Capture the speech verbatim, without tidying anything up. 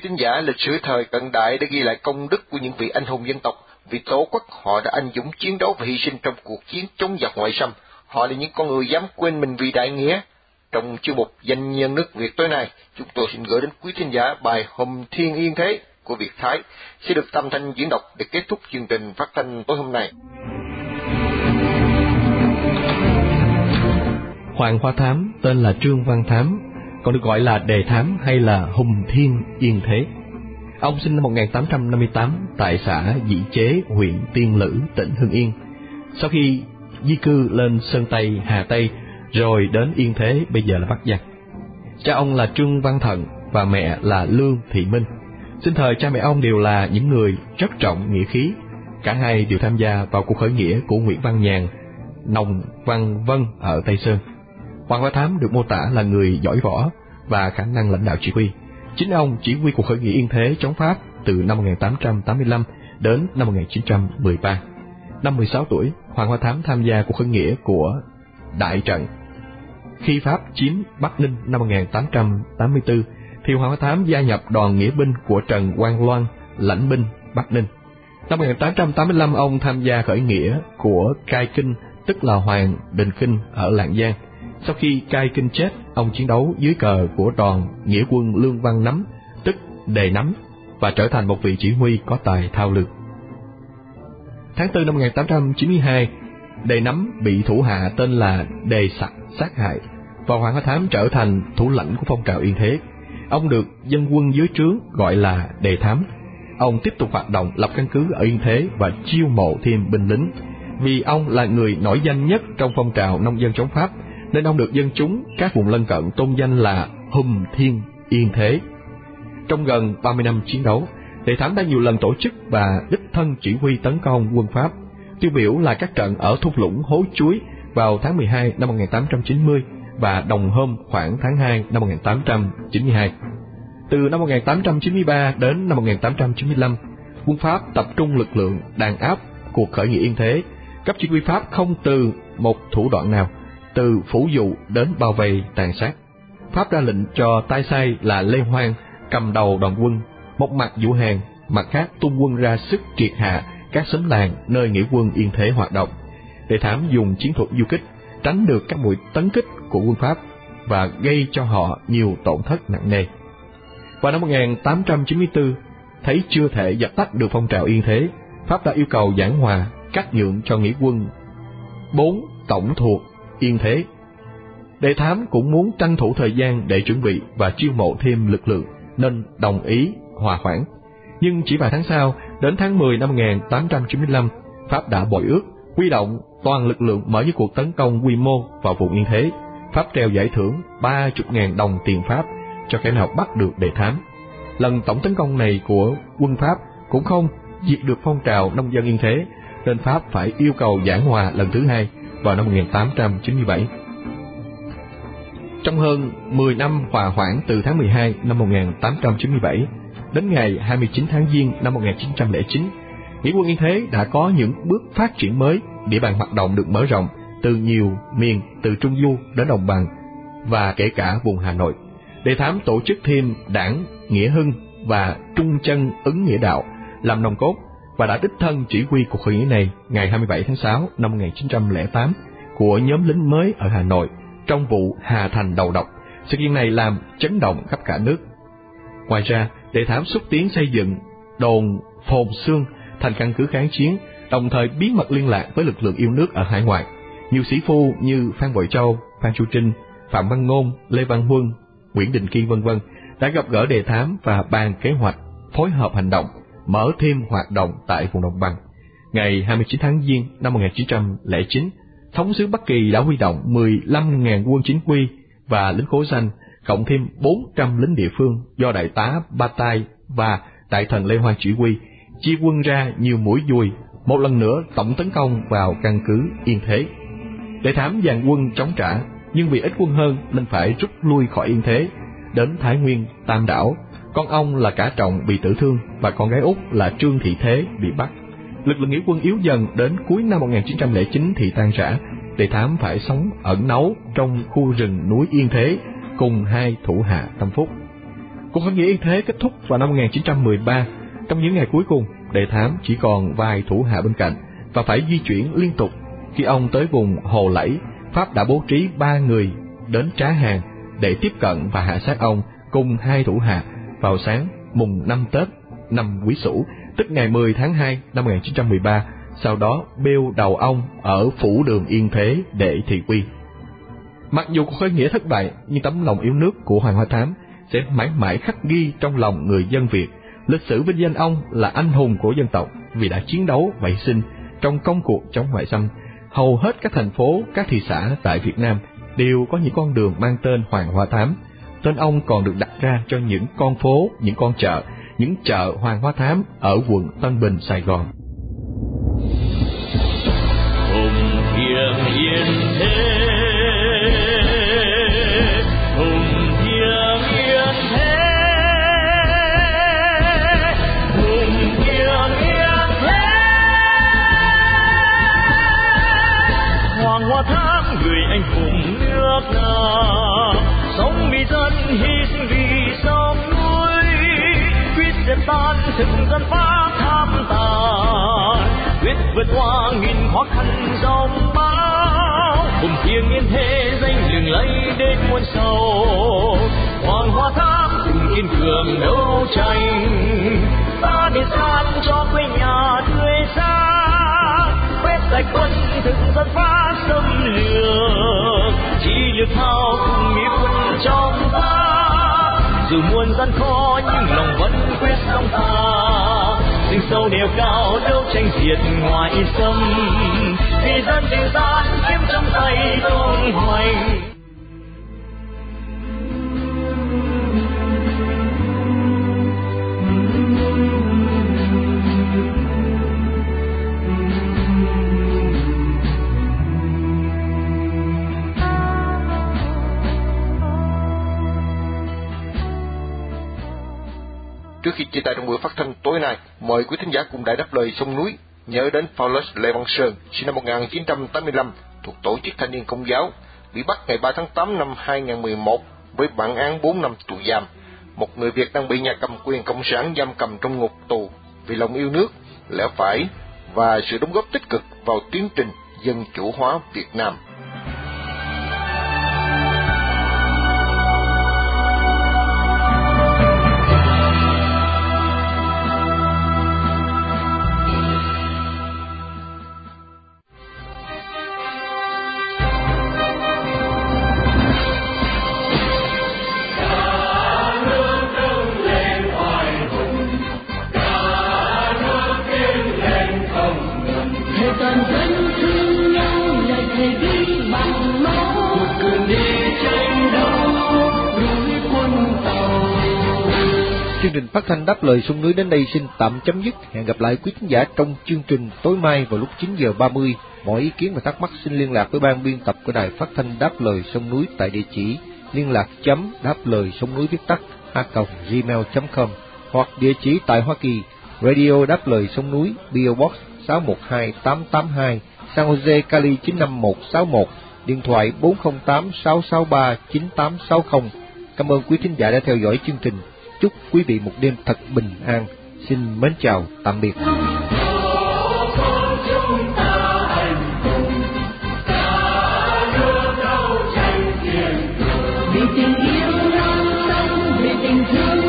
thính giả, lịch sử thời cận đại đã ghi lại công đức của những vị anh hùng dân tộc. Vì tổ quốc, họ đã anh dũng chiến đấu và hy sinh trong cuộc chiến chống giặc ngoại xâm. Họ là những con người dám quên mình vì đại nghĩa. Trong chương mục Danh nhân nước Việt tối nay, chúng tôi xin gửi đến quý thính giả bài Hùng Thiên Yên Thế của Việt Thái, sẽ được Tam Thanh diễn đọc để kết thúc chương trình phát thanh tối hôm nay. Hoàng Hoa Thám tên là Trương Văn Thám, còn được gọi là Đề Thám hay là Hùng Thiên Yên Thế. Ông sinh năm một nghìn tám trăm năm mươi tám tại xã Dĩ Chế, huyện Tiên Lữ, tỉnh Hưng Yên. Sau khi di cư lên Sơn Tây, Hà Tây, rồi đến Yên Thế, bây giờ là Bắc Giang. Cha ông là Trương Văn Thận và mẹ là Lương Thị Minh. Sinh thời cha mẹ ông đều là những người rất trọng nghĩa khí. Cả hai đều tham gia vào cuộc khởi nghĩa của Nguyễn Văn Nhàn, Nồng Văn Vân ở Tây Sơn. Hoàng Hoa Thám được mô tả là người giỏi võ và khả năng lãnh đạo chỉ huy. Chính ông chỉ huy cuộc khởi nghĩa Yên Thế chống Pháp từ năm một nghìn tám trăm tám mươi lăm đến năm một nghìn chín trăm mười ba. Năm mười sáu tuổi, Hoàng Hoa Thám tham gia cuộc khởi nghĩa của Đại Trận. Khi Pháp chiếm Bắc Ninh năm một nghìn tám trăm tám mươi tư, thì Hoàng Hoa Thám gia nhập đoàn nghĩa binh của Trần Quang Loan, lãnh binh Bắc Ninh. Năm một nghìn tám trăm tám mươi lăm, ông tham gia khởi nghĩa của Cai Kinh, tức là Hoàng Đình Kinh ở Lạng Giang. Sau khi Cai Kinh chết, ông chiến đấu dưới cờ của đoàn nghĩa quân Lương Văn Nắm, tức Đề Nắm, và trở thành một vị chỉ huy có tài thao lược. Tháng tư năm một nghìn tám trăm chín mươi hai, Đề Nắm bị thủ hạ tên là Đề Sặc sát hại, và Hoàng Hoa Thám trở thành thủ lãnh của phong trào Yên Thế. Ông được dân quân dưới trướng gọi là Đề Thám. Ông tiếp tục hoạt động lập căn cứ ở Yên Thế và chiêu mộ thêm binh lính. Vì ông là người nổi danh nhất trong phong trào nông dân chống Pháp, nên ông được dân chúng các vùng lân cận tôn danh là Hùng Thiên Yên Thế. Trong gần ba mươi năm chiến đấu, Đề Thám đã nhiều lần tổ chức và đích thân chỉ huy tấn công quân Pháp. Tiêu biểu là các trận ở thung lũng Hố Chuối vào tháng mười hai năm một nghìn tám trăm chín mươi và Đồng Hôm khoảng tháng hai năm một nghìn tám trăm chín mươi hai. Từ năm một nghìn tám trăm chín mươi ba đến năm một nghìn tám trăm chín mươi lăm, quân Pháp tập trung lực lượng đàn áp cuộc khởi nghĩa Yên Thế. Cấp chỉ huy Pháp không từ một thủ đoạn nào, từ phủ dụ đến bao vây tàn sát. Pháp ra lệnh cho tay sai là Lê Hoang cầm đầu đoàn quân, một mặt Vũ Hàn, mặt khác tung quân ra sức triệt hạ các xóm làng nơi nghĩa quân Yên Thế hoạt động. Đề Thám dùng chiến thuật du kích, tránh được các mũi tấn kích của quân Pháp và gây cho họ nhiều tổn thất nặng nề. Vào năm một nghìn tám trăm chín mươi tư, thấy chưa thể dập tắt được phong trào Yên Thế, Pháp đã yêu cầu giảng hòa, cắt nhượng cho nghĩa quân bốn tổng thuộc Yên Thế. Đề Thám cũng muốn tranh thủ thời gian để chuẩn bị và chiêu mộ thêm lực lượng, nên đồng ý hòa hoãn. Nhưng chỉ vài tháng sau, đến tháng mười năm một nghìn tám trăm chín mươi lăm, Pháp đã bội ước, huy động toàn lực lượng mở những cuộc tấn công quy mô vào vùng Yên Thế. Pháp treo giải thưởng ba mươi nghìn đồng tiền Pháp cho kẻ nào bắt được Đề Thám. Lần tổng tấn công này của quân Pháp cũng không diệt được phong trào nông dân Yên Thế, nên Pháp phải yêu cầu giảng hòa lần thứ hai vào năm một nghìn tám trăm chín mươi bảy. Trong hơn mười năm hòa hoãn từ tháng mười hai năm một nghìn tám trăm chín mươi bảy đến ngày hai mươi chín tháng Giêng năm một nghìn chín trăm lẻ chín, nghĩa quân Yên Thế đã có những bước phát triển mới, địa bàn hoạt động được mở rộng từ nhiều miền, từ Trung Du đến Đồng Bằng và kể cả vùng Hà Nội. Đề Thám tổ chức thêm đảng Nghĩa Hưng và Trung Chân Ứng Nghĩa Đạo làm nòng cốt và đã đích thân chỉ huy cuộc khởi nghĩa này ngày hai mươi bảy tháng sáu năm một nghìn chín trăm lẻ tám của nhóm lính mới ở Hà Nội trong vụ Hà Thành đầu độc. Sự kiện này làm chấn động khắp cả nước. Ngoài ra, Đề Thám xúc tiến xây dựng đồn Phồn Xương thành căn cứ kháng chiến, đồng thời bí mật liên lạc với lực lượng yêu nước ở hải ngoại. Nhiều sĩ phu như Phan Bội Châu, Phan Chu Trinh, Phạm Văn Ngôn, Lê Văn Huân, Nguyễn Đình Kiên vân vân đã gặp gỡ Đề Thám và bàn kế hoạch phối hợp hành động, mở thêm hoạt động tại vùng Đồng Bằng. Ngày hai mươi chín tháng Giêng năm một nghìn chín trăm lẻ chín, thống sứ Bắc Kỳ đã huy động mười lăm nghìn quân chính quy và lính khố danh, cộng thêm bốn trăm lính địa phương do đại tá Ba Tai và đại thần Lê Hoang chỉ huy, chia quân ra nhiều mũi dùi, một lần nữa tổng tấn công vào căn cứ Yên Thế. Đề Thám dàn quân chống trả, nhưng vì ít quân hơn nên phải rút lui khỏi Yên Thế, đến Thái Nguyên, Tam Đảo. Con ông là Cả Trọng bị tử thương và con gái út là Trương Thị Thế bị bắt. Lực lượng nghĩa quân yếu dần, đến cuối năm một nghìn chín trăm lẻ chín thì tan rã. Đề Thám phải sống ẩn náu trong khu rừng núi Yên Thế cùng hai thủ hạ tâm phúc. Cuộc khởi nghĩa Yên Thế kết thúc vào năm một nghìn chín trăm mười ba. Trong những ngày cuối cùng, Đề Thám chỉ còn vài thủ hạ bên cạnh và phải di chuyển liên tục. Khi ông tới vùng Hồ Lẫy, Pháp đã bố trí ba người đến Trá Hàng để tiếp cận và hạ sát ông cùng hai thủ hạ vào sáng mùng năm Tết năm Quý Sửu, tức ngày mười tháng hai năm một nghìn chín trăm mười ba. Sau đó bêu đầu ông ở phủ đường Yên Thế để thị uy. Mặc dù cuộc khởi nghĩa thất bại, nhưng tấm lòng yêu nước của Hoàng Hoa Thám sẽ mãi mãi khắc ghi trong lòng người dân Việt. Lịch sử vinh danh ông là anh hùng của dân tộc vì đã chiến đấu và hy sinh trong công cuộc chống ngoại xâm. Hầu hết các thành phố, các thị xã tại Việt Nam đều có những con đường mang tên Hoàng Hoa Thám. Tên ông còn được đặt ra cho những con phố, những con chợ, những chợ Hoàng Hoa Thám ở quận Tân Bình, Sài Gòn. Hùng thiêng yên thế, hùng thiêng yên thế, hùng thiêng yên thế. Hoàng Hoa Thám người anh hùng nước Nam, sống vì dân hy sinh vì sông núi, quyết dẹp tan thực dân Pháp tham tàn, quyết vượt qua nghìn khó khăn giông bão. Hùng thiêng yên thế danh lừng lẫy đến muôn sâu, Hoàng Hoa Thám cùng kiên cường đấu tranh, ta đi sát cho quê nhà tươi sáng, quét sạch quân thực dân Pháp xâm lược, chỉ lực thao cùng nghĩa quân trong ta. Dù muôn gian khó nhưng lòng vẫn quyết song pha, rừng sâu nèo cao đấu tranh diệt ngoại xâm, vì dân vì gian kiếm trong tay tung hoành. Trước khi chia tay trong buổi phát thanh tối nay, mời quý thính giả cùng Đài Đáp Lời Sông Núi nhớ đến Paulus Lê Văn Sơn, sinh năm một nghìn chín trăm tám mươi lăm, thuộc Tổ chức Thanh niên Công giáo, bị bắt ngày ba tháng tám năm hai nghìn không trăm mười một với bản án bốn năm tù giam. Một người Việt đang bị nhà cầm quyền cộng sản giam cầm trong ngục tù vì lòng yêu nước, lẽ phải và sự đóng góp tích cực vào tiến trình dân chủ hóa Việt Nam. Chương trình phát thanh Đáp Lời Sông Núi đến đây xin tạm chấm dứt. Hẹn gặp lại quý khán giả trong chương trình tối mai vào lúc chín giờ ba mươi. Mọi ý kiến và thắc mắc xin liên lạc với ban biên tập của đài phát thanh Đáp Lời Sông Núi tại địa chỉ liên lạc chấm đáp lời sông núi viết tắt a còng gmail chấm com hoặc địa chỉ tại Hoa Kỳ Radio Đáp Lời Sông Núi, pê ô Box sáu một hai tám tám hai, San Jose, Cali chín năm một sáu một, điện thoại bốn không tám sáu sáu ba chín tám sáu không. Cảm ơn quý thính giả đã theo dõi chương trình. Chúc quý vị một đêm thật bình an. Xin mến chào, tạm biệt. Vì tình yêu non sông, vì tình thương